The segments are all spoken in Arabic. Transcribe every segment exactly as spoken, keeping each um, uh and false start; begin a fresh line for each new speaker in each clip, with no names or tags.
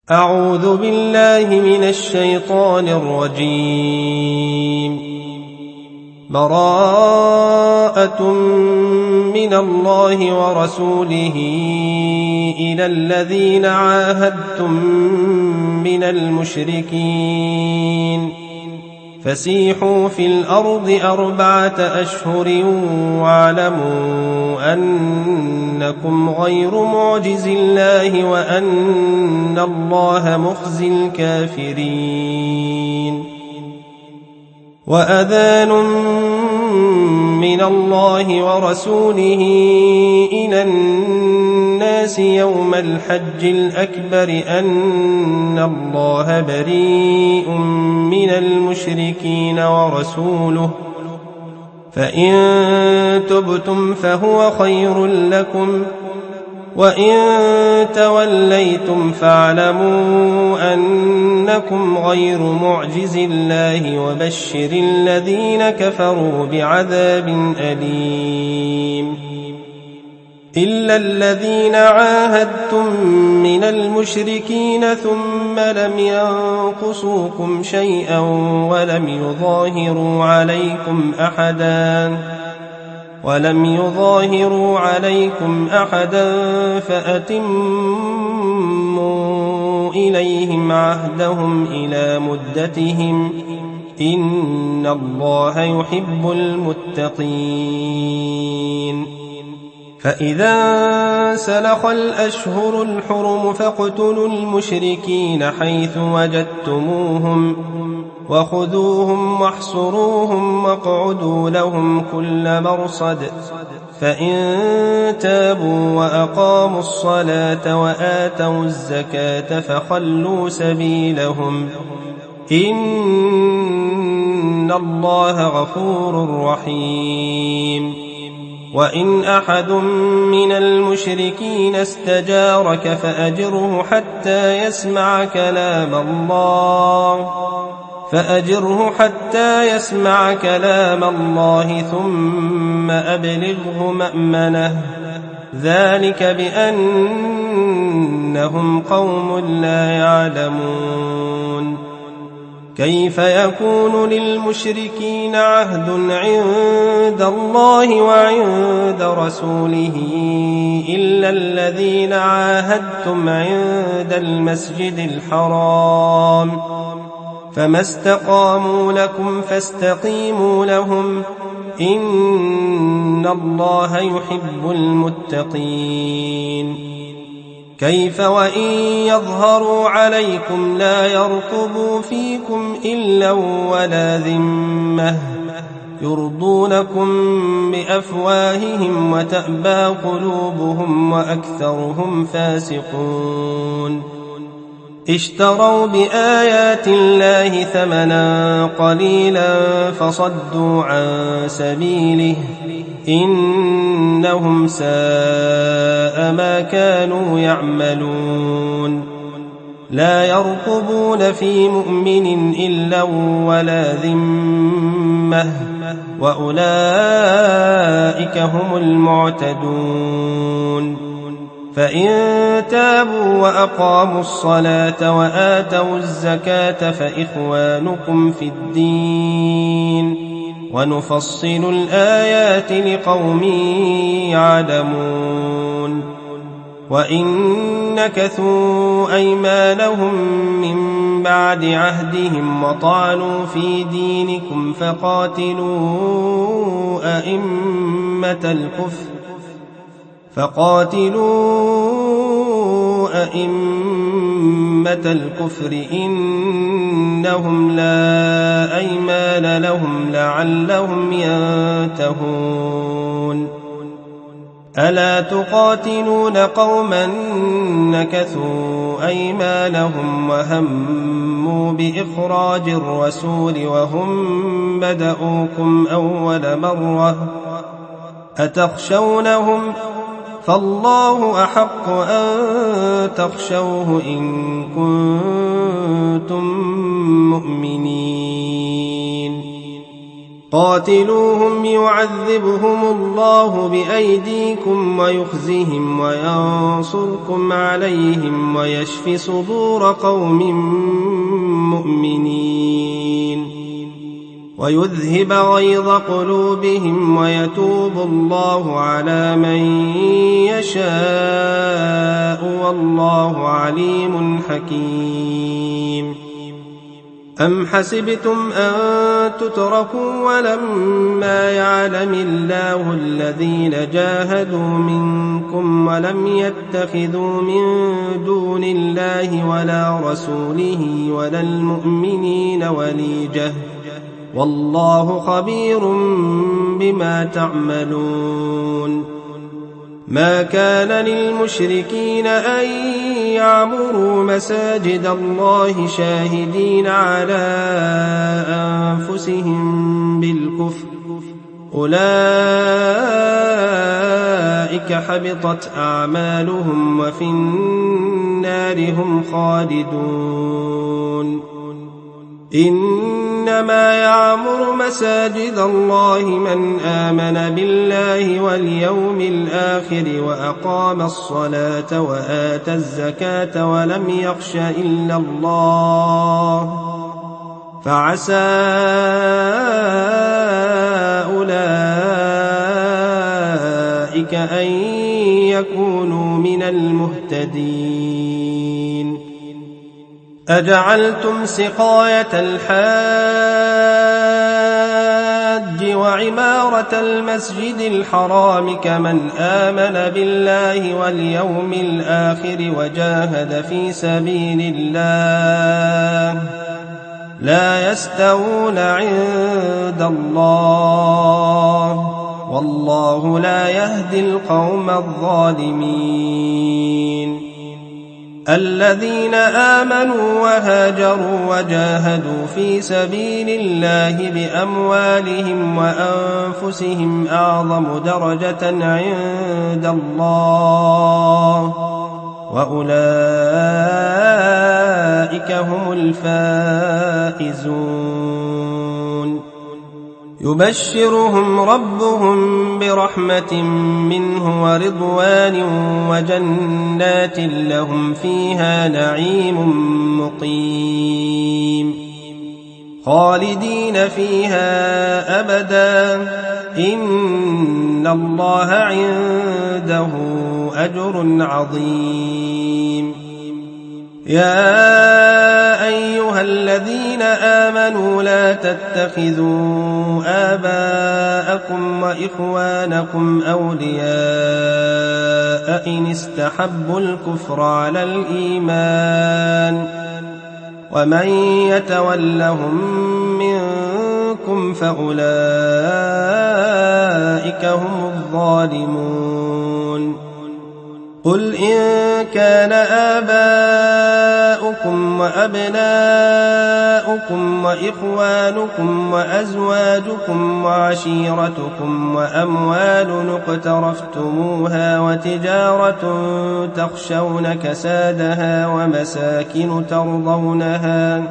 أعوذ بالله من الشيطان الرجيم. براءة من الله ورسوله إلى الذين عاهدتم من المشركين فسيحوا في الأرض أربعة أشهر واعلموا أنكم غير معجز الله وأن الله مخزي الكافرين. وأذان من الله ورسوله إلى الناس يوم الحج الأكبر أن الله بريء من المشركين ورسوله فإن تبتم فهو خير لكم وإن توليتم فاعلموا أنكم غير معجز الله وبشر الذين كفروا بعذاب أليم. إلا الذين عاهدتم من المشركين ثم لم ينقصوكم شيئا ولم يظاهروا عليكم أحدا ولم يظاهروا عليكم أحدا فأتموا إليهم عهدهم إلى مدتهم إن الله يحب المتقين. فإذا سلخ الأشهر الحرم فاقتلوا المشركين حيث وجدتموهم وخذوهم واحصروهم واقعدوا لهم كل مرصد فإن تابوا وأقاموا الصلاة وآتوا الزكاة فخلوا سبيلهم إن الله غفور رحيم. وإن أحد من المشركين استجارك فأجره حتى يسمع كلام الله فأجره حتى يسمع كلام الله ثم أبلغه مأمنه ذلك بأنهم قوم لا يعلمون. كيف يكون للمشركين عهد عند الله وعند رسوله إلا الذين عاهدتم عند المسجد الحرام فما استقاموا لكم فاستقيموا لهم إن الله يحب المتقين. كيف وإن يظهروا عليكم لا يرقبوا فيكم إلا ولا ذمة يرضونكم بأفواههم وتأبى قلوبهم وأكثرهم فاسقون. اشتروا بآيات الله ثمنا قليلا فصدوا عن سبيله إنهم ساء ما كانوا يعملون. لا يرقبون في مؤمن إلا ولا ذمة وأولئك هم المعتدون. فإن تابوا وأقاموا الصلاة وآتوا الزكاة فإخوانكم في الدين ونفصل الآيات لقوم يعلمون. وإن نكثوا أيمانهم من بعد عهدهم وطعنوا في دينكم فقاتلوا أئمة الكفر فقاتلوا أئمة الكفر إنهم لا أيمان لهم لعلهم ينتهون. ألا تقاتلون قوما نكثوا أيمانهم وهموا بإخراج الرسول وهم بدؤوكم أول مرة أتخشونهم فالله أحق أن تخشوه إن كنتم مؤمنين. قاتلوهم يعذبهم الله بأيديكم ويخزهم وينصركم عليهم ويشف صدور قوم مؤمنين ويذهب غيظ قلوبهم ويتوب الله على من يشاء والله عليم حكيم. أم حسبتم أن تتركوا ولما يعلم الله الذين جاهدوا منكم ولم يتخذوا من دون الله ولا رسوله ولا المؤمنين وليجة والله خبير بما تعملون. ما كان للمشركين أن يعمروا مساجد الله شاهدين على أنفسهم بالكفر أولئك حبطت أعمالهم وفي النار هم خالدون. إنما يعمر مساجد الله من آمن بالله واليوم الآخر وأقام الصلاة وآتى الزكاة ولم يخش إلا الله فعسى أولئك أن يكونوا من المهتدين. أجعلتم سقاية الحاج وعمارة المسجد الحرام كمن آمن بالله واليوم الآخر وجاهد في سبيل الله لا يستوون عند الله والله لا يهدي القوم الظالمين. الذين آمنوا وهاجروا وجاهدوا في سبيل الله بأموالهم وأنفسهم أعظم درجة عند الله وأولئك هم الفائزون. يبشرهم ربهم برحمة منه ورضوان وجنات لهم فيها نعيم مقيم خالدين فيها أبدا إن الله عنده أجر عظيم. يا أيها الذين آمنوا لا تتخذوا آباءكم وإخوانكم أولياء إن استحبوا الكفر على الإيمان ومن يتولهم منكم فأولئك هم الظالمون. قل إن كان آباؤكم وأبناؤكم وإخوانكم وأزواجكم وعشيرتكم وأموال اقترفتموها وتجارة تخشون كسادها ومساكن ترضونها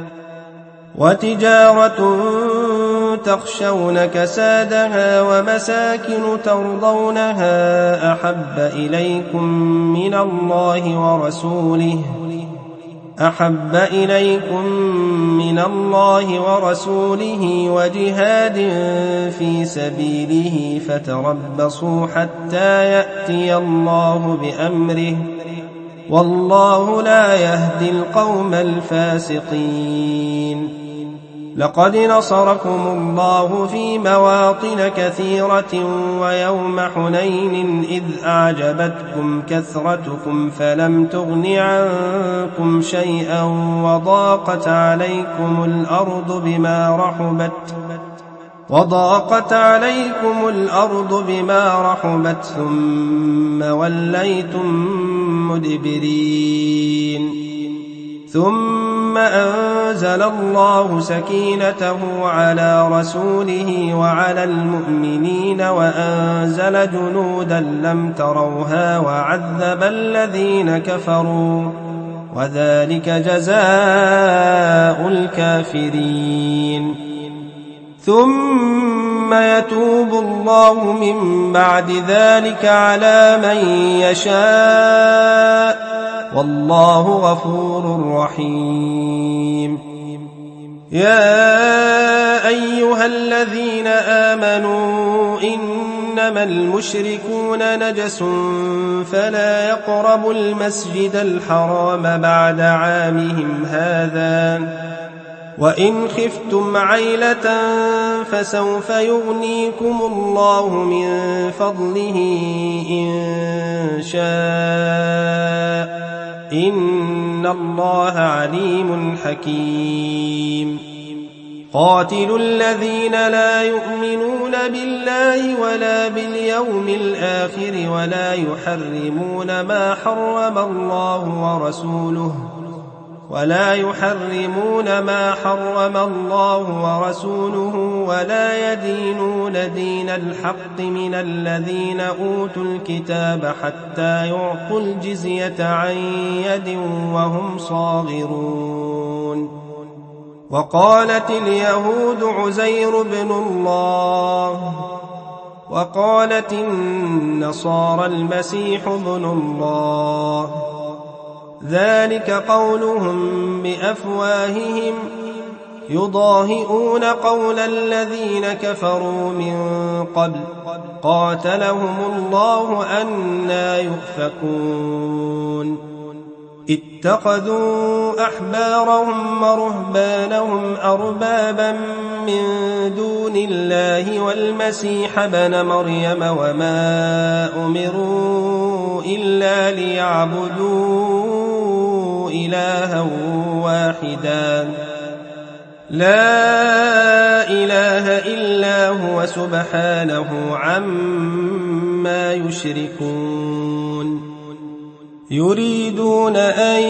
وتجارة تخشون كسادها ومساكن ترضونها أحب إليكم من الله ورسوله أحب إليكم من الله ورسوله وجهاد في سبيله فتربصوا حتى يأتي الله بأمره والله لا يهدي القوم الفاسقين. لقد نصركم الله في مواطن كثيرة ويوم حنين إذ أعجبتكم كثرتكم فلم تغن عنكم شيئا وضاقت عليكم الأرض بما رحبت وضاقت عليكم الأرض بما رحبت ثم وليتم مدبرين. ثم أنزل الله سكينته على رسوله وعلى المؤمنين وأنزل جنودا لم تروها وعذب الذين كفروا وذلك جزاء الكافرين. ثم يتوب الله من بعد ذلك على من يشاء والله غفور رحيم. يا أيها الذين آمنوا إنما المشركون نجس فلا يقربوا المسجد الحرام بعد عامهم هذا وإن خفتم عيلة فسوف يغنيكم الله من فضله إن شاء إن الله عليم حكيم. قاتلوا الذين لا يؤمنون بالله ولا باليوم الآخر ولا يحرمون ما حرم الله ورسوله ولا يحرمون ما حرم الله ورسوله ولا يدينون دين الحق من الذين أوتوا الكتاب حتى يعطوا الجزية عن يد وهم صاغرون. وقالت اليهود عزير بن الله وقالت النصارى المسيح ابن الله ذلك قولهم بأفواههم يضاهئون قول الذين كفروا من قبل قاتلهم الله أنى يؤفكون. اتخذوا أحبارهم ورهبانهم أربابا من دون الله والمسيح ابن مريم وما أمروا إلا ليعبدوا إلها واحدا لا إله إلا هو سبحانه عما يشركون. يريدون أن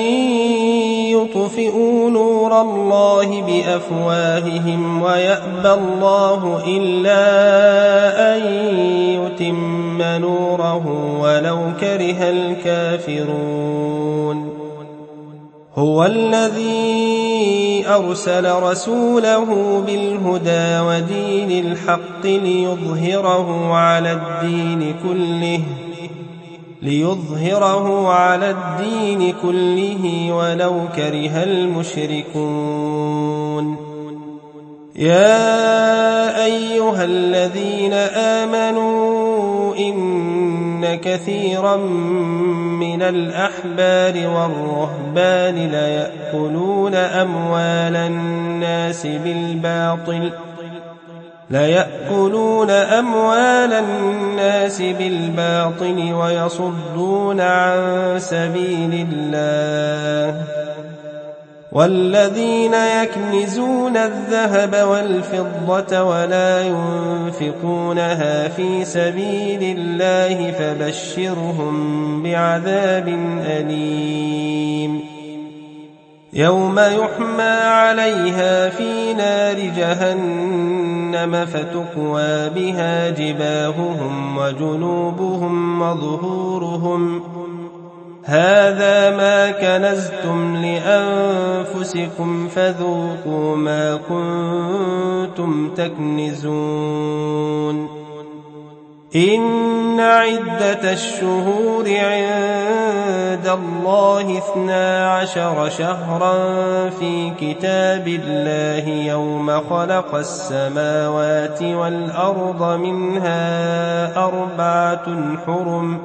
يطفئوا نور الله بأفواههم ويأبى الله إلا أن يتم نوره ولو كره الكافرون. هو الذي أرسل رسوله بالهدى ودين الحق ليظهره على الدين كله ليظهره على الدين كله ولو كره المشركون. يا أيها الذين آمنوا إن كثيرا من الأحبار والرهبان ليأكلون أموال الناس بالباطل ليأكلون أموال الناس بالباطل ويصدون عن سبيل الله والذين يكنزون الذهب والفضة ولا ينفقونها في سبيل الله فبشرهم بعذاب أليم. يوم يحمى عليها في نار جهنم فتكوى بها جباههم وجنوبهم وظهورهم هذا ما كنزتم لأنفسكم فذوقوا ما كنتم تكنزون. إن عدة الشهور عند الله اثنا عشر شهرا في كتاب الله يوم خلق السماوات والأرض منها أربعة حرم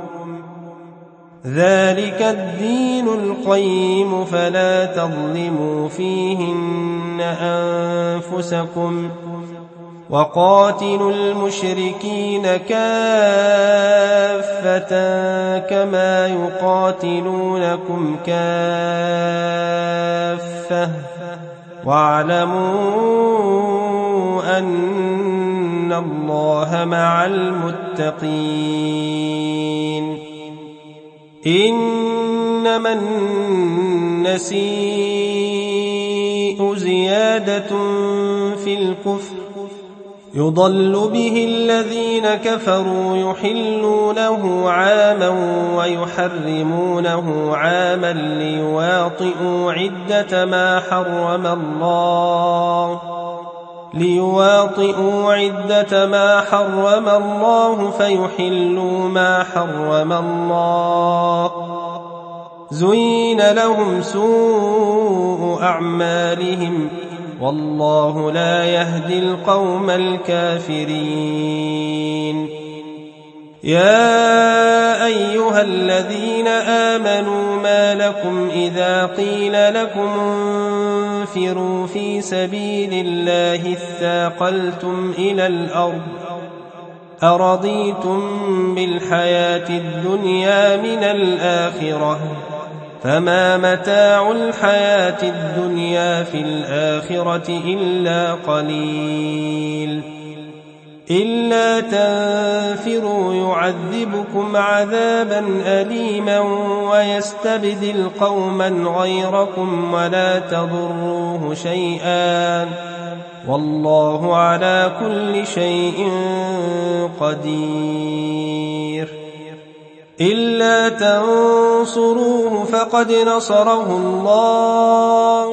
ذلك الدين القيم فلا تظلموا فيهن أنفسكم وقاتلوا المشركين كافة كما يقاتلونكم كافة واعلموا أن الله مع المتقين. إنما النسيء زيادة في الكفر يضل به الذين كفروا يحلونه عاما ويحرمونه عاما ليواطئوا عدة ما حرم الله ليواطئوا عدة ما حرم الله فيحلوا ما حرم الله. زين لهم سوء أعمالهم والله لا يهدي القوم الكافرين. يا أيها الذين آمنوا ما لكم إذا قيل لكم انفروا في سبيل الله اثاقلتم إلى الأرض أرضيتم بالحياة الدنيا من الآخرة فما متاع الحياة الدنيا في الآخرة إلا قليل. إلا تنفروا يعذبكم عذابا أليما ويستبدل قوما غيركم ولا تضروه شيئا والله على كل شيء قدير. إلا تنصروه فقد نصره الله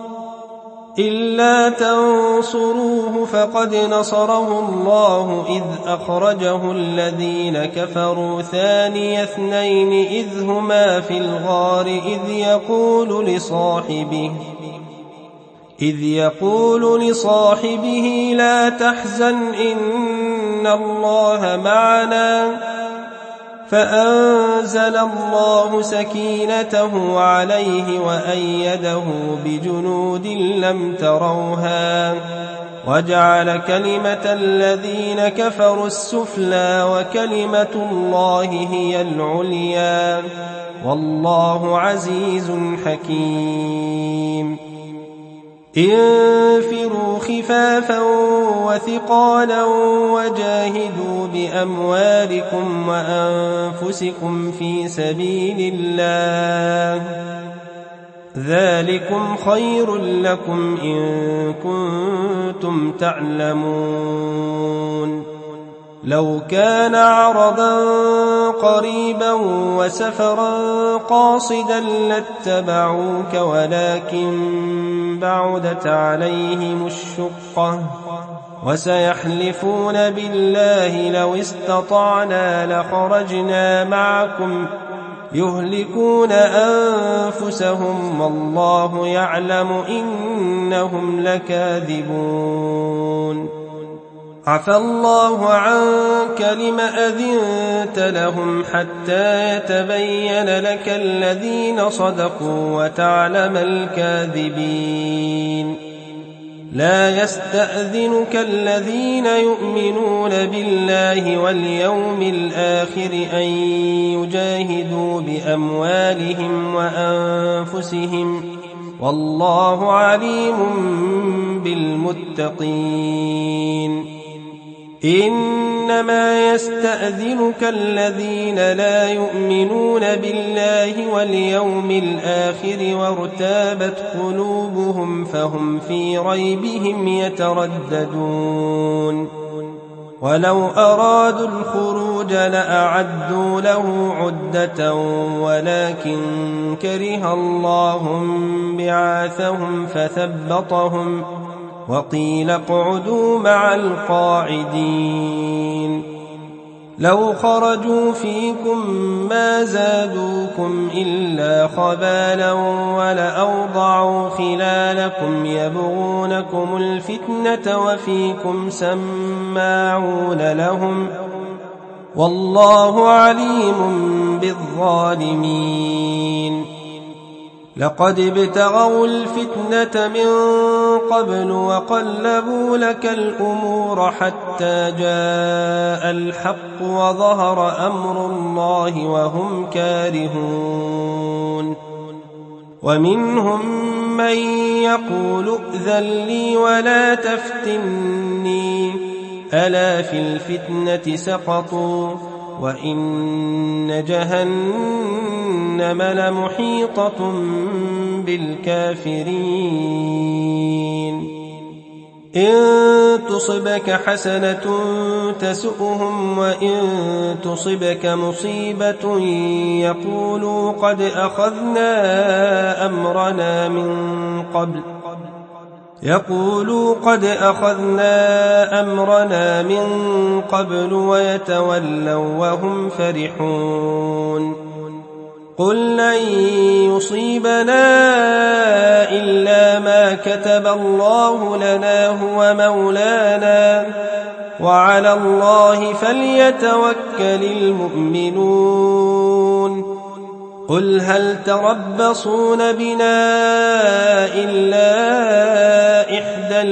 إلا تنصروه فقد نصره الله إذ أخرجه الذين كفروا ثاني اثنين إذ هما في الغار إذ يقول لصاحبه إذ يقول لصاحبه لا تحزن إن الله معنا فأنزل الله سكينته عليه وأيده بجنود لم تروها وجعل كلمة الذين كفروا السفلى وكلمة الله هي العليا والله عزيز حكيم. انفروا خفافا وثقالا وجاهدوا بأموالكم وأنفسكم في سبيل الله ذلكم خير لكم إن كنتم تعلمون. لو كان عرضا قريبا وسفرا قاصدا لاتبعوك ولكن بعدت عليهم الشقة وسيحلفون بالله لو استطعنا لخرجنا معكم يهلكون أنفسهم والله يعلم إنهم لكاذبون. عفى الله عنك لم أذنت لهم حتى يتبين لك الذين صدقوا وتعلم الكاذبين. لا يستأذنك الذين يؤمنون بالله واليوم الآخر أن يجاهدوا بأموالهم وأنفسهم والله عليم بالمتقين. إنما يستأذنك الذين لا يؤمنون بالله واليوم الآخر وارتابت قلوبهم فهم في ريبهم يترددون. ولو أرادوا الخروج لأعدوا له عدة ولكن كره الله بعاثهم فثبطهم وقيل اقعدوا مع القاعدين. لو خرجوا فيكم ما زادوكم إلا خبالا ولأوضعوا خلالكم يبغونكم الفتنة وفيكم سماعون لهم والله عليم بالظالمين. لقد ابتغوا الفتنة من قبل وقلبوا لك الأمور حتى جاء الحق وظهر أمر الله وهم كارهون. ومنهم من يقول ائذن لي ولا تفتني ألا في الفتنة سقطوا وإن جهنم لمحيطة بالكافرين. إن تصبك حسنة تسؤهم وإن تصبك مصيبة يقولوا قد أخذنا أمرنا من قبل يقولوا قد أخذنا أمرنا من قبل ويتولوا وهم فرحون قل لن يصيبنا إلا ما كتب الله لنا هو مولانا وعلى الله فليتوكل المؤمنون قل هل تربصون بنا إلا إحدى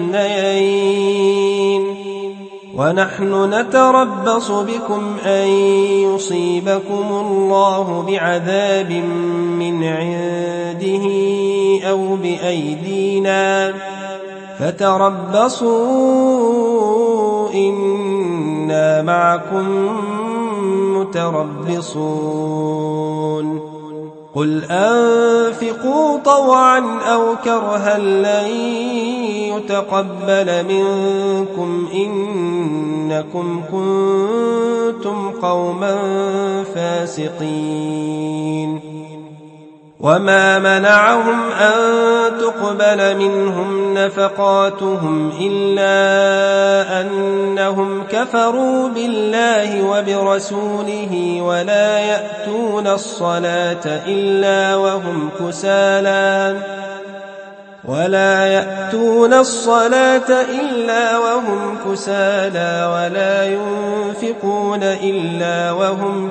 الحسنيين ونحن نتربص بكم أن يصيبكم الله بعذاب من عنده أو بأيدينا فتربصوا إنا معكم متربصون قل أنفقوا طوعا أو كرها لن يتقبل منكم إنكم كنتم قوما فاسقين وما منعهم أن تقبل منهم نفقاتهم إلا أنهم كفروا بالله وبرسوله ولا يأتون الصلاة إلا وهم كسالى ولا يأتون الصلاة إلا وهم كسالى ولا ينفقون إلا وهم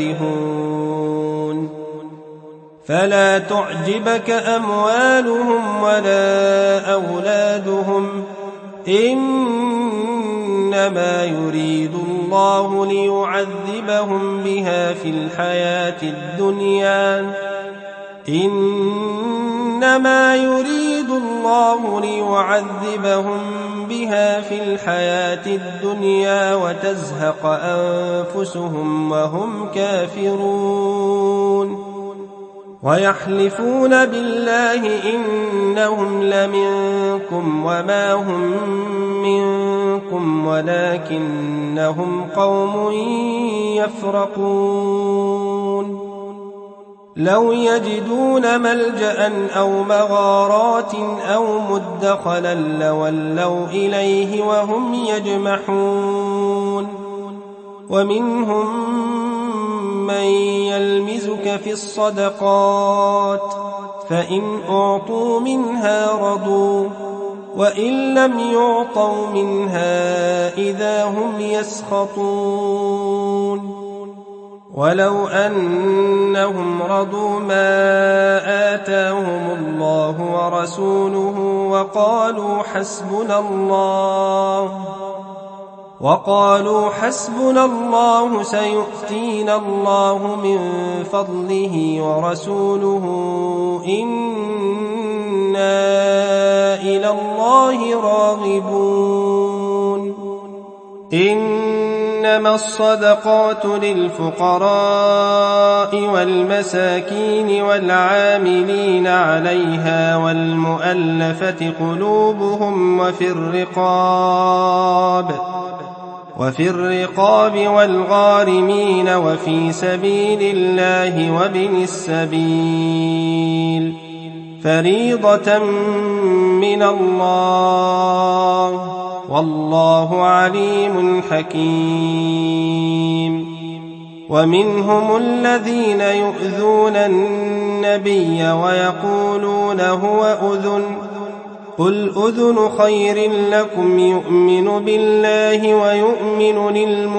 كارهون فلا تعجبك أموالهم ولا أولادهم إنما يريد الله ليعذبهم بها في الحياة الدنيا إنما يريد الله ليعذبهم بها في الحياة الدنيا وتزهق أنفسهم وهم كافرون ويحلفون بالله إنهم لمنكم وما هم منكم ولكنهم قوم يفرقون لو يجدون ملجأ أو مغارات أو مدخلا لولوا إليه وهم يجمحون ومنهم من يلمزك في الصدقات فإن أعطوا منها رضوا وإن لم يعطوا منها إذا هم يسخطون ولو أنهم رضوا ما آتاهم الله ورسوله وقالوا حسبنا الله وقالوا حسبنا الله سيؤتينا الله من فضله ورسوله إنا إلى الله راغبون إنما الصدقات للفقراء والمساكين والعاملين عليها والمؤلفة قلوبهم وفي الرقاب وفي الرقاب والغارمين وفي سبيل الله وابن السبيل فريضة من الله والله عليم حكيم ومنهم الذين يؤذون النبي ويقولون هو أذن قل أذن خير لكم يؤمن بالله ويؤمن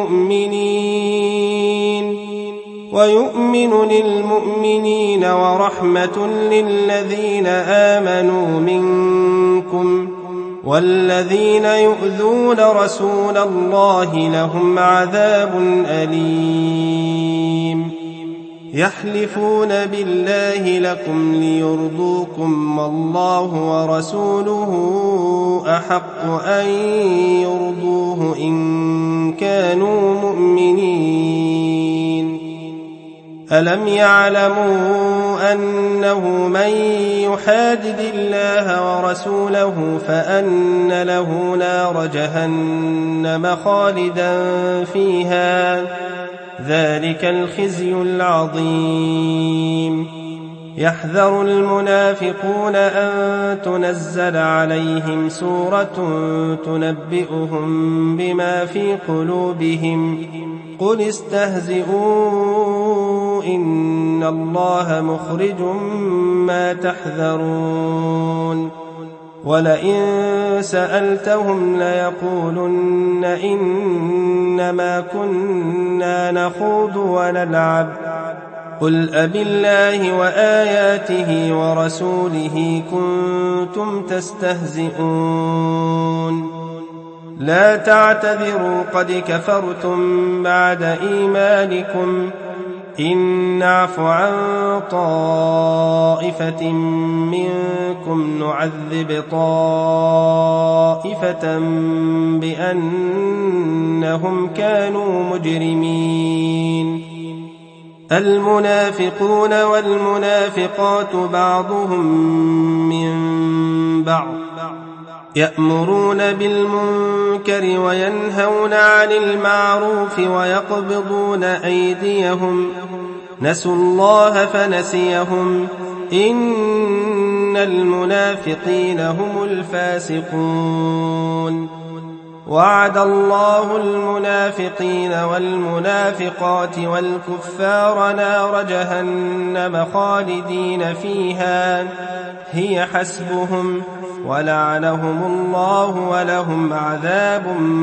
للمؤمنين ويؤمن للمؤمنين ورحمة للذين آمنوا منكم والذين يؤذون رسول الله لهم عذاب أليم يحلفون بالله لكم ليرضوكم والله ورسوله أحق أن يرضوه إن كانوا مؤمنين ألم يعلموا أنه من يحادد الله ورسوله فأن له نار جهنم خالدا فيها ذلك الخزي العظيم يحذر المنافقون أن تنزل عليهم سورة تنبئهم بما في قلوبهم قل استهزئوا إن الله مخرج ما تحذرون ولئن سألتهم ليقولن إنما كنا نخوض ونلعب قل أبالله وآياته ورسوله كنتم تستهزئون لا تعتذروا قد كفرتم بعد إيمانكم إن نعف عن طائفة منكم نعذب طائفة بأنهم كانوا مجرمين المنافقون والمنافقات بعضهم من بعض يأمرون بالمنكر وينهون عن المعروف ويقبضون أيديهم نسوا الله فنسيهم إن المنافقين هم الفاسقون وعد الله المنافقين والمنافقات والكفار نار جهنم خالدين فيها هي حسبهم ولعنهم الله ولهم عذاب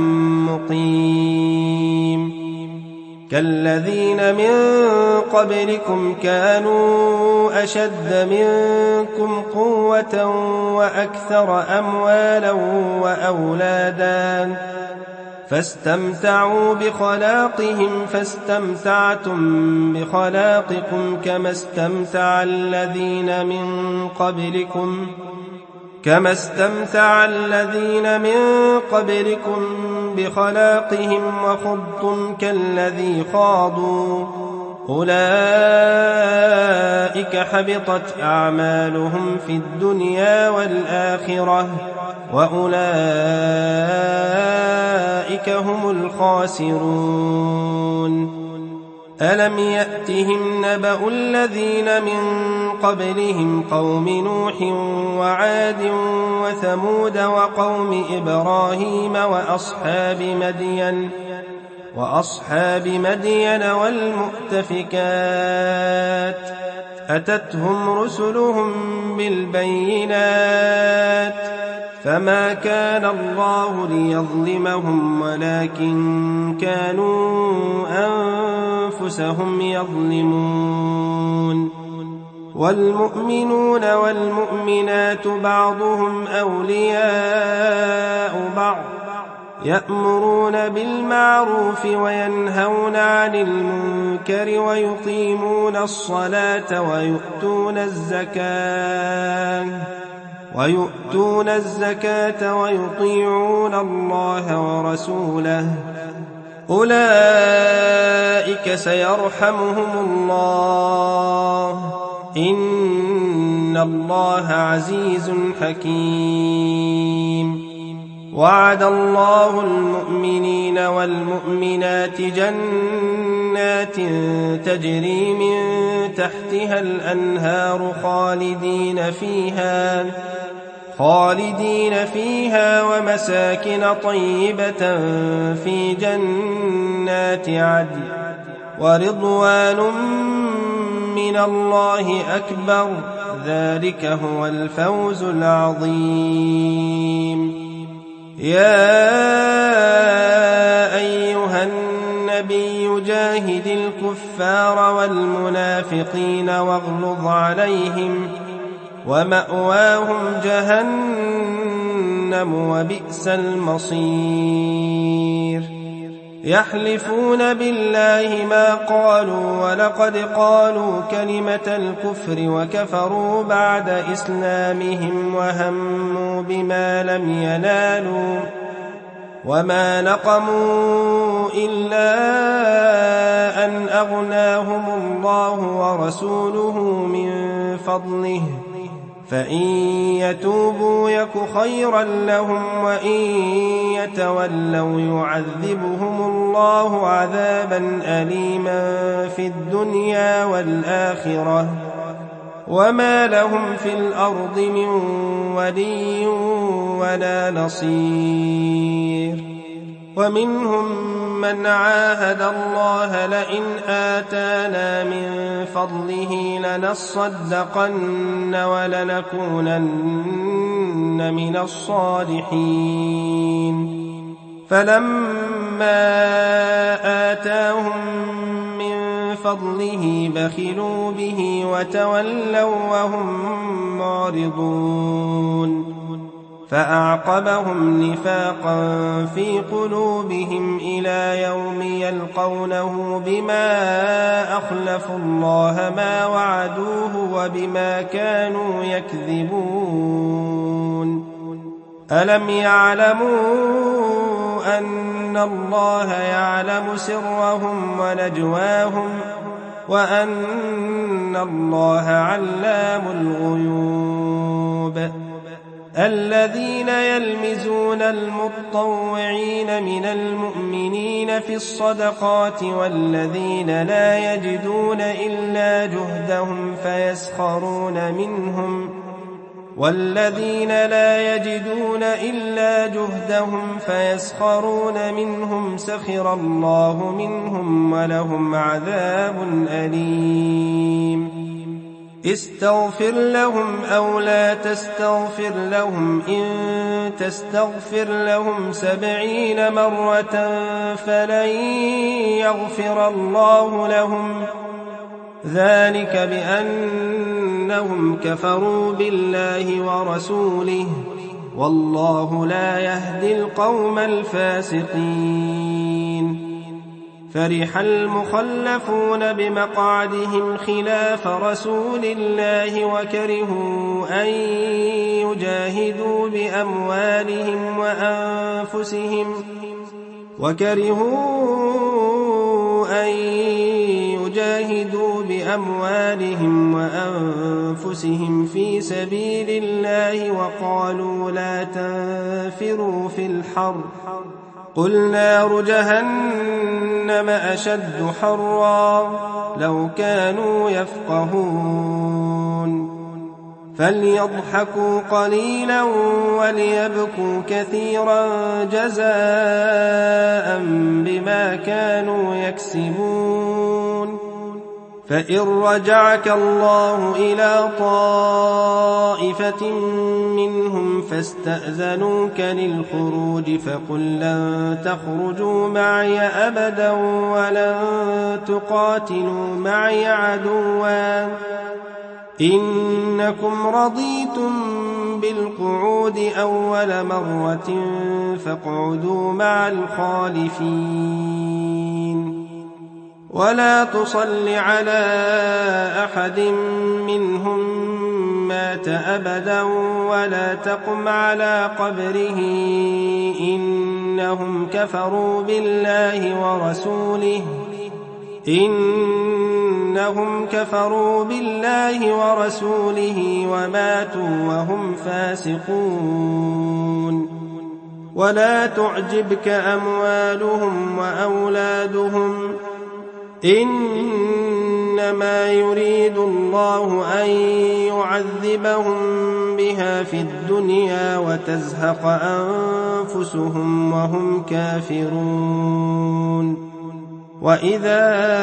مقيم كالذين من قبلكم كانوا أشد منكم قوة وأكثر أموالا وأولادا فاستمتعوا بخلاقهم فاستمتعتم بخلاقكم كما استمتع الذين من قبلكم كما استمتع الذين من قبلكم بخلاقهم وخضتم كالذي خاضوا أولئك حبطت أعمالهم في الدنيا والآخرة وأولئك هم الخاسرون ألم يأتهم نبأ الذين من قبلهم قوم نوح وعاد وثمود وقوم إبراهيم وأصحاب مدين وأصحاب مدين والمؤتفكات أتتهم رسلهم بالبينات فما كان الله ليظلمهم ولكن كانوا أنفسهم يظلمون والمؤمنون والمؤمنات بعضهم أولياء بعض يأمرون بالمعروف وينهون عن المنكر ويقيمون الصلاة ويؤتون الزكاة ويؤتون الزكاة ويطيعون الله ورسوله أولئك سيرحمهم الله إن الله عزيز حكيم وعد الله المؤمنين والمؤمنات جنات تجري من تحتها الأنهار خالدين فيها خالدين فيها ومساكن طيبة في جنات عدن ورضوان من الله أكبر ذلك هو الفوز العظيم يا أيها النبي جاهد الكفار والمنافقين واغلظ عليهم ومأواهم جهنم وبئس المصير يحلفون بالله ما قالوا ولقد قالوا كلمة الكفر وكفروا بعد إسلامهم وهموا بما لم ينالوا وما نقموا إلا أن أغناهم الله ورسوله من فضله فإن يتوبوا يك خيرا لهم وإن يتولوا يعذبهم الله عذابا أليما في الدنيا والآخرة وما لهم في الأرض من ولي ولا نصير. ومنهم من عاهد الله لئن آتانا من فضله لنصدقن ولنكونن من الصالحين. فلما آتاهم من فضله بخلوا به وتولوا وهم معرضون. فأعقبهم نفاقا في قلوبهم إلى يوم يلقونه بما أخلفوا الله ما وعدوه وبما كانوا يكذبون. ألم يعلموا أن الله يعلم سرهم ونجواهم وأن الله علام الغيوب. الذين يلمزون المطوعين من المؤمنين في الصدقات والذين لا يجدون إلا جهدهم فيسخرون منهم والذين لا يجدون إلا جهدهم فيسخرون منهم سخر الله منهم ولهم عذاب أليم. استغفر لهم أو لا تستغفر لهم إن تستغفر لهم سبعين مرة فلن يغفر الله لهم ذلك بأنهم كفروا بالله ورسوله والله لا يهدي القوم الفاسقين. فرح المخلفون بمقعدهم خلاف رسول الله وكرهوا أن يجاهدوا بأموالهم وأنفسهم وكرهوا أن يجاهدوا بأموالهم وأنفسهم في سبيل الله وقالوا لا تنفروا في الحر قل نار جهنم أشد حرا لو كانوا يفقهون. فليضحكوا قليلا وليبكوا كثيرا جزاء بما كانوا يكسبون. فإن رجعك الله إلى طائفة منهم فاستأذنوك للخروج فقل لن تخرجوا معي أبدا ولن تقاتلوا معي عدوا إنكم رضيتم بالقعود أول مرة فاقعدوا مع الخالفين. ولا تصل على أحد منهم مات أبدا ولا تقم على قبره إنهم كفروا بالله ورسوله إنهم كفروا بالله ورسوله وماتوا وهم فاسقون. ولا تعجبك أموالهم وأولادهم إنما يريد الله أن يعذبهم بها في الدنيا وتزهق أنفسهم وهم كافرون. وإذا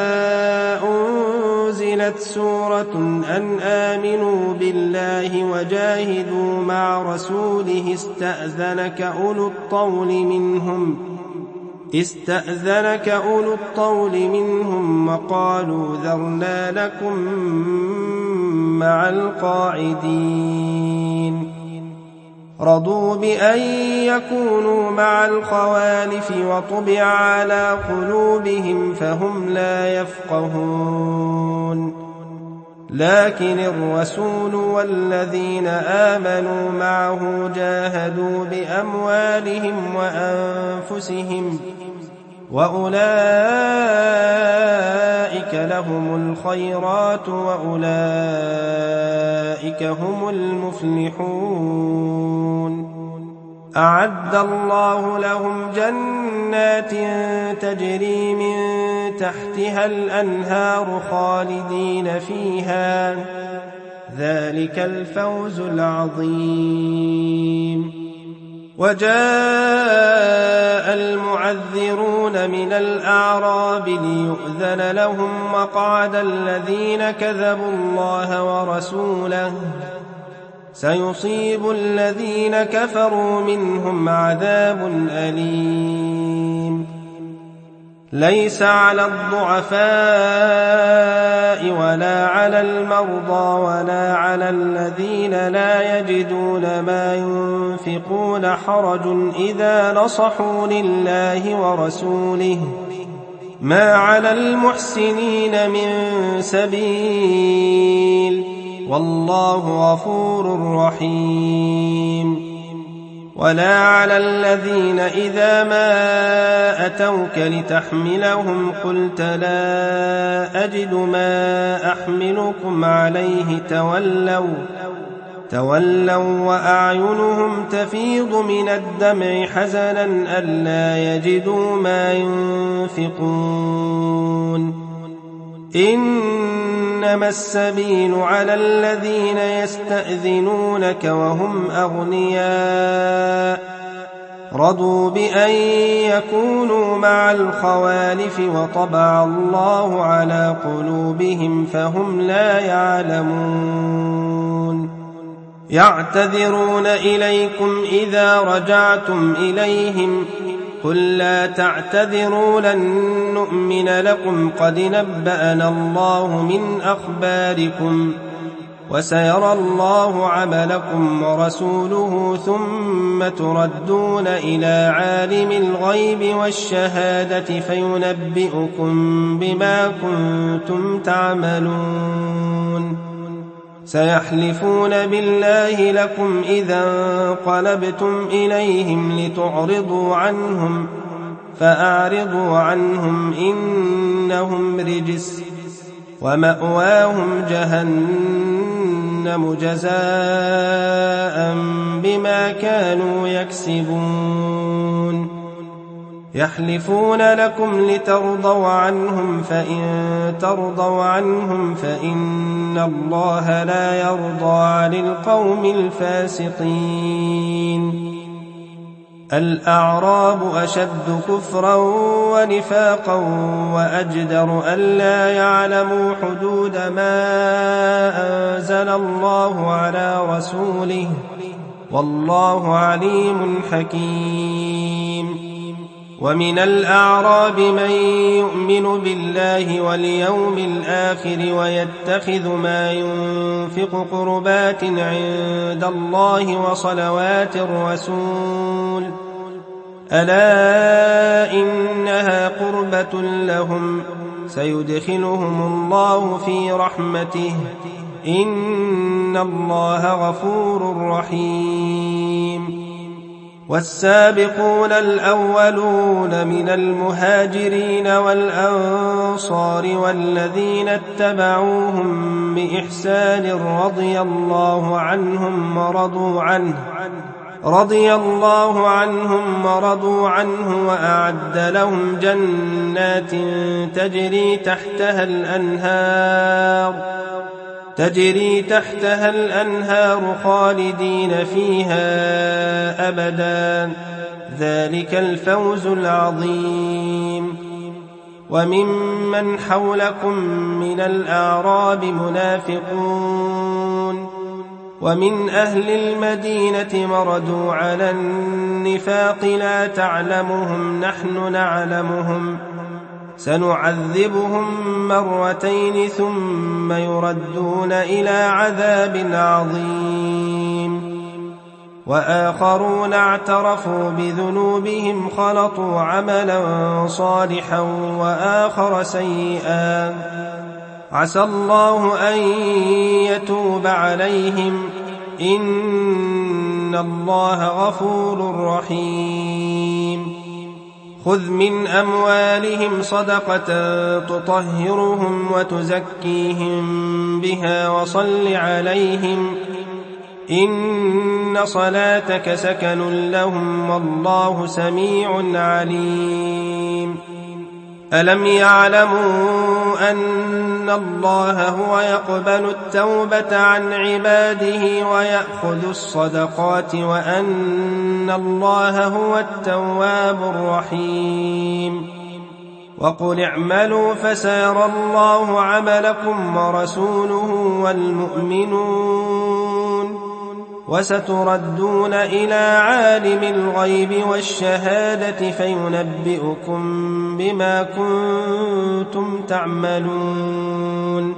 أنزلت سورة أن آمنوا بالله وجاهدوا مع رسوله استأذنك أولو الطول منهم استأذنك أولو الطول منهم وقالوا ذرنا لكم مع القاعدين. رضوا بأن يكونوا مع الخوالف وطبع على قلوبهم فهم لا يفقهون. لكن الرسول والذين آمنوا معه جاهدوا بأموالهم وأنفسهم وأولئك لهم الخيرات وأولئك هم المفلحون. أعد الله لهم جنات تجري من تحتها الأنهار خالدين فيها ذلك الفوز العظيم. وجاء المعذرون من الأعراب ليؤذن لهم وقعد الذين كذبوا الله ورسوله سيصيب الذين كفروا منهم عذاب أليم. ليس على الضعفاء ولا على المرضى ولا على الذين لا يجدون ما ينفقون حرج إذا نصحوا لله ورسوله ما على المحسنين من سبيل والله غفور رحيم. ولا على الذين إذا ما أتوك لتحملهم قلت لا أجد ما أحملكم عليه تولوا تولوا وأعينهم تفيض من الدمع حزنا ألا يجدوا ما ينفقون. إنما السبيل على الذين يستأذنونك وهم أغنياء رضوا بأن يكونوا مع الخوالف وطبع الله على قلوبهم فهم لا يعلمون. يعتذرون إليكم إذا رجعتم إليهم قل لا تعتذروا لن نؤمن لكم قد نبأنا الله من أخباركم وسيرى الله عملكم ورسوله ثم تردون إلى عالم الغيب والشهادة فينبئكم بما كنتم تعملون. سيحلفون بالله لكم إذا انقلبتم إليهم لتعرضوا عنهم فأعرضوا عنهم إنهم رجس ومأواهم جهنم جزاء بما كانوا يكسبون. يحلفون لكم لترضوا عنهم فإن ترضوا عنهم فإن الله لا يرضى عن القوم الفاسقين. الأعراب أشد كفرا ونفاقا وأجدر ألا يعلموا حدود ما أنزل الله على رسوله والله عليم حكيم. ومن الأعراب من يؤمن بالله واليوم الآخر ويتخذ ما ينفق قربات عند الله وصلوات الرسول ألا إنها قربة لهم سيدخلهم الله في رحمته إن الله غفور رحيم. والسابقون الأولون من المهاجرين والأنصار والذين اتبعوهم بإحسان رضي الله عنهم ورضوا عنه رضي الله عنهم ورضوا عنه وأعد لهم جنات تجري تحتها الأنهار تجري تحتها الأنهار خالدين فيها أبدا ذلك الفوز العظيم. وممن حولكم من الأعراب منافقون ومن أهل المدينة مردوا على النفاق لا تعلمهم نحن نعلمهم سنعذبهم مرتين ثم يردون إلى عذاب عظيم. وآخرون اعترفوا بذنوبهم خلطوا عملا صالحا وآخر سيئا عسى الله أن يتوب عليهم إن الله غفور رحيم. خذ من أموالهم صدقة تطهرهم وتزكيهم بها وصل عليهم إن صلاتك سكن لهم والله سميع عليم. ألم يعلموا أن الله هو يقبل التوبة عن عباده ويأخذ الصدقات وأن الله هو التواب الرحيم وقل اعملوا فسيرى الله عملكم ورسوله والمؤمنون وستردون إلى عالم الغيب والشهادة فينبئكم بما كنتم تعملون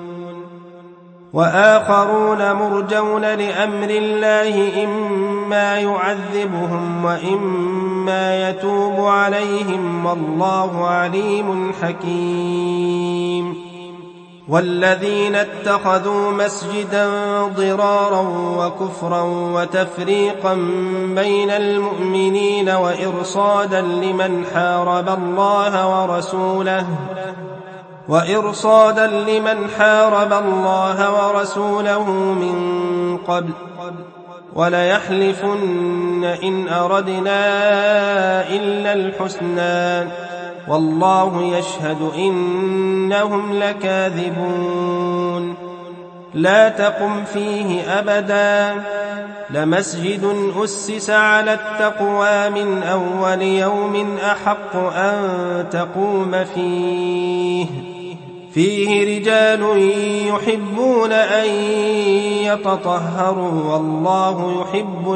وآخرون مرجون لأمر الله إما يعذبهم وإما يتوب عليهم والله عليم حكيم والذين اتخذوا مسجدا ضرارا وكفرا وتفريقا بين المؤمنين وإرصادا لمن حارب الله ورسوله وإرصادا لمن حارب الله ورسوله من قبل وليحلفن إن أردنا إلا الحسنى والله يشهد إنهم لكاذبون لا تقم فيه أبدا لمسجد أسس على التقوى من أول يوم أحق أن تقوم فيه فيه رجال يحبون أن يتطهروا والله يحب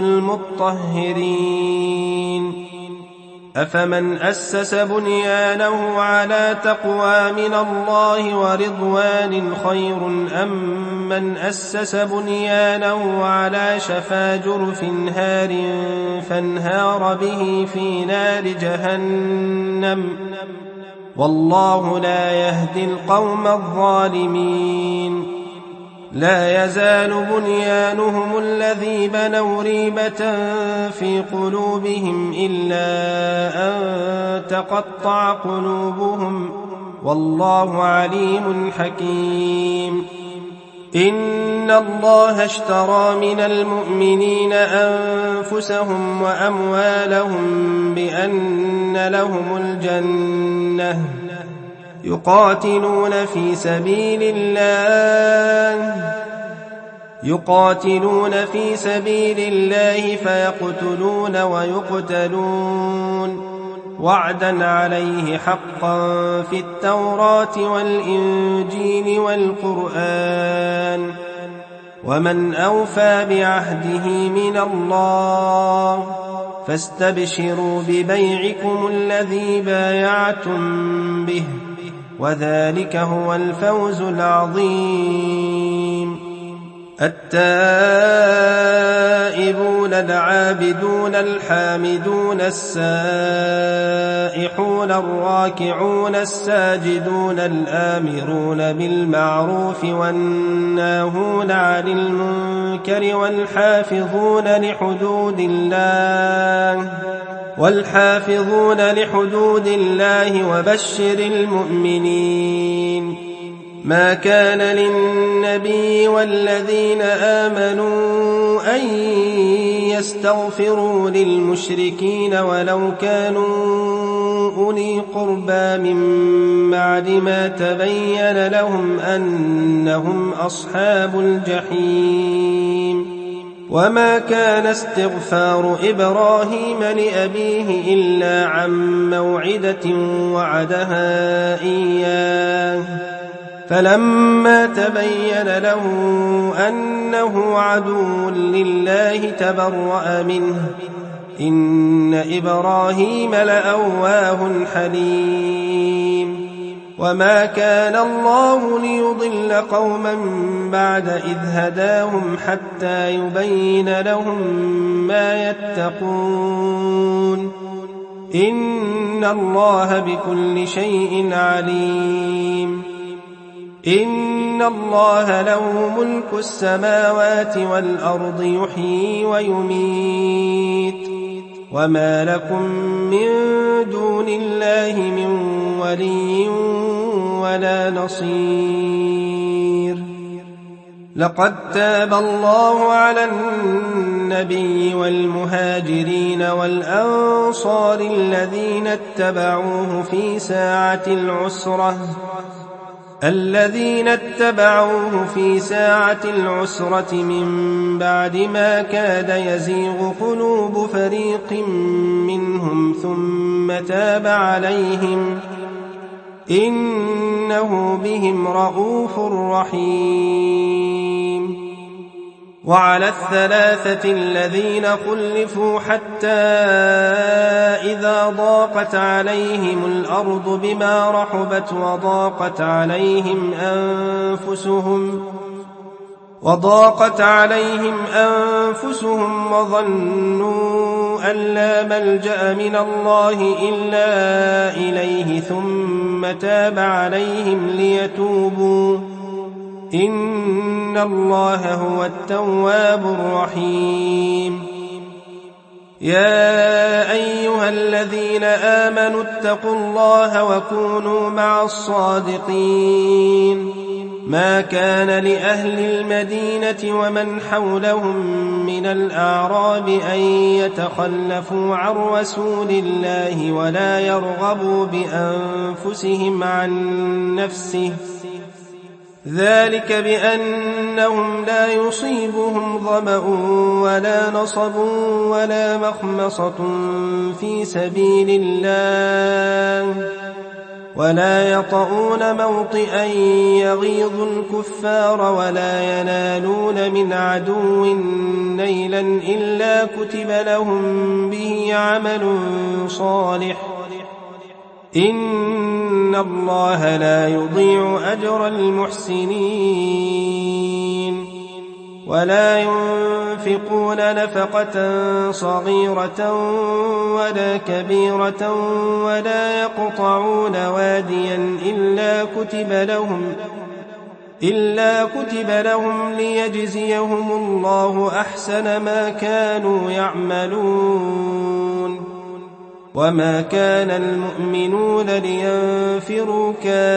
المطهرين أفمن أسس بنيانه على تقوى من الله ورضوان خير أم من أسس بنيانه على شفا جرف هار فانهار به في نار جهنم والله لا يهدي القوم الظالمين لا يزال بنيانهم الذي بنوا ريبة في قلوبهم إلا أن تقطع قلوبهم والله عليم حكيم إن الله اشترى من المؤمنين أنفسهم وأموالهم بأن لهم الجنة يقاتلون في سبيل الله يقاتلون في سبيل الله فيقتلون ويقتلون وعدا عليه حقا في التوراة والإنجيل والقرآن ومن أوفى بعهده من الله فاستبشروا ببيعكم الذي بايعتم به وذلك هو الفوز العظيم التائبون العابدون الحامدون السائحون الراكعون الساجدون الآمرون بالمعروف والناهون عن المنكر والحافظون لحدود الله والحافظون لحدود الله وبشر المؤمنين ما كان للنبي والذين آمنوا أن يستغفروا للمشركين ولو كانوا أولي قربى من بعد ما تبين لهم أنهم أصحاب الجحيم وما كان استغفار إبراهيم لأبيه إلا عن موعدة وعدها إياه فلما تبين له أنه عدو لله تبرأ منه إن إبراهيم لأواه حليم وما كان الله ليضل قوما بعد إذ هداهم حتى يبين لهم ما يتقون إن الله بكل شيء عليم إن الله له ملك السماوات والأرض يحيي ويميت وما لكم من دون الله من ولي ولا نصير لقد تاب الله على النبي النبي والمهاجرين والأنصار الذين اتبعوه في ساعة العسرة الذين اتبعوه في ساعة العسرة من بعد ما كاد يزيغ قلوب فريق منهم ثم تاب عليهم إنه بهم رءوف رحيم. وعلى الثلاثة الذين خلفوا حتى إذا ضاقت عليهم الأرض بما رحبت وضاقت عليهم أنفسهم وضاقت عليهم أنفسهم وظنوا أن لا ملجأ من الله إلا إليه ثم تاب عليهم ليتوبوا إن الله هو التواب الرحيم. يا أيها الذين آمنوا اتقوا الله وكونوا مع الصادقين. ما كان لأهل المدينة ومن حولهم من الأعراب أن يتخلفوا عن رسول الله ولا يرغبوا بأنفسهم عن نفسه ذلك بأنهم لا يصيبهم ظمأ ولا نصب ولا مخمصة في سبيل الله ولا يطؤون موطئا يغيظ الكفار ولا ينالون من عدو نيلا إلا كتب لهم به عمل صالح إن الله لا يضيع أجر المحسنين. ولا ينفقون نفقة صغيرة ولا كبيرة ولا يقطعون واديا إلا كتب لهم إلا كتب لهم ليجزيهم الله أحسن ما كانوا يعملون. وما كان المؤمنون لينفروا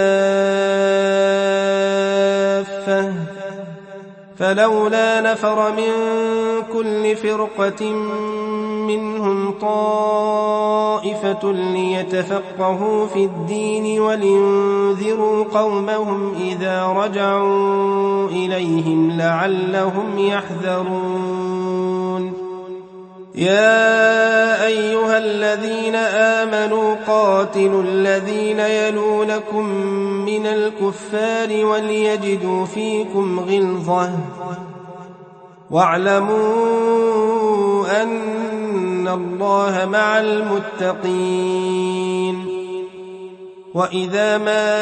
كافة فلولا نفر من كل فرقة منهم طائفة ليتفقهوا في الدين ولينذروا قومهم إذا رجعوا إليهم لعلهم يحذرون. يا أيها الذين آمنوا قاتلوا الذين يلونكم من الكفار وليجدوا فيكم غلظة واعلموا أن الله مع المتقين. وإذا ما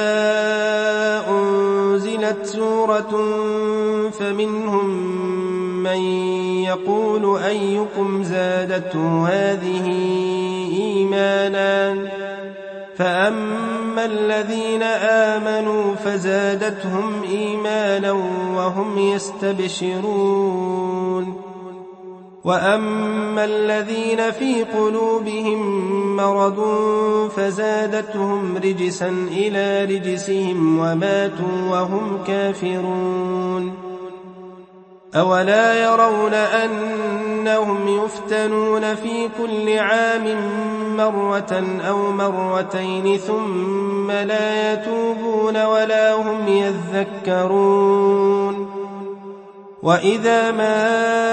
أنزلت سورة فمنهم من يقول أيكم زادته هذه إيمانا فأما الذين آمنوا فزادتهم إيمانا وهم يستبشرون. وأما الذين في قلوبهم مرض فزادتهم رجسا إلى رجسهم وماتوا وهم كافرون. أولا يرون أنهم يفتنون في كل عام مرة أو مرتين ثم لا يتوبون ولا هم يذكرون. وإذا ما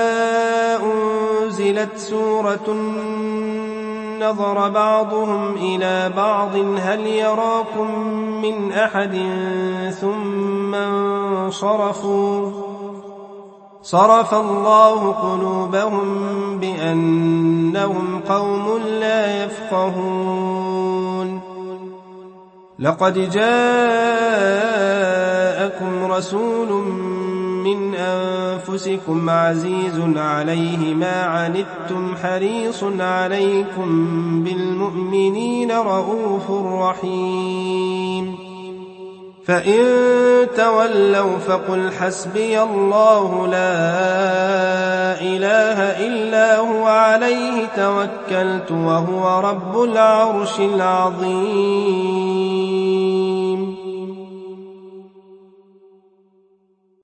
أنزلت سورة نظر بعضهم إلى بعض هل يراكم من أحد ثم انصرفوا صرف الله قلوبهم بأنهم قوم لا يفقهون. لقد جاءكم رسول من أنفسكم عزيز عليه ما عنتم حريص عليكم بالمؤمنين رؤوف رحيم. فإن تولوا فقل حسبي الله لا إله إلا هو عليه توكلت وهو رب العرش العظيم.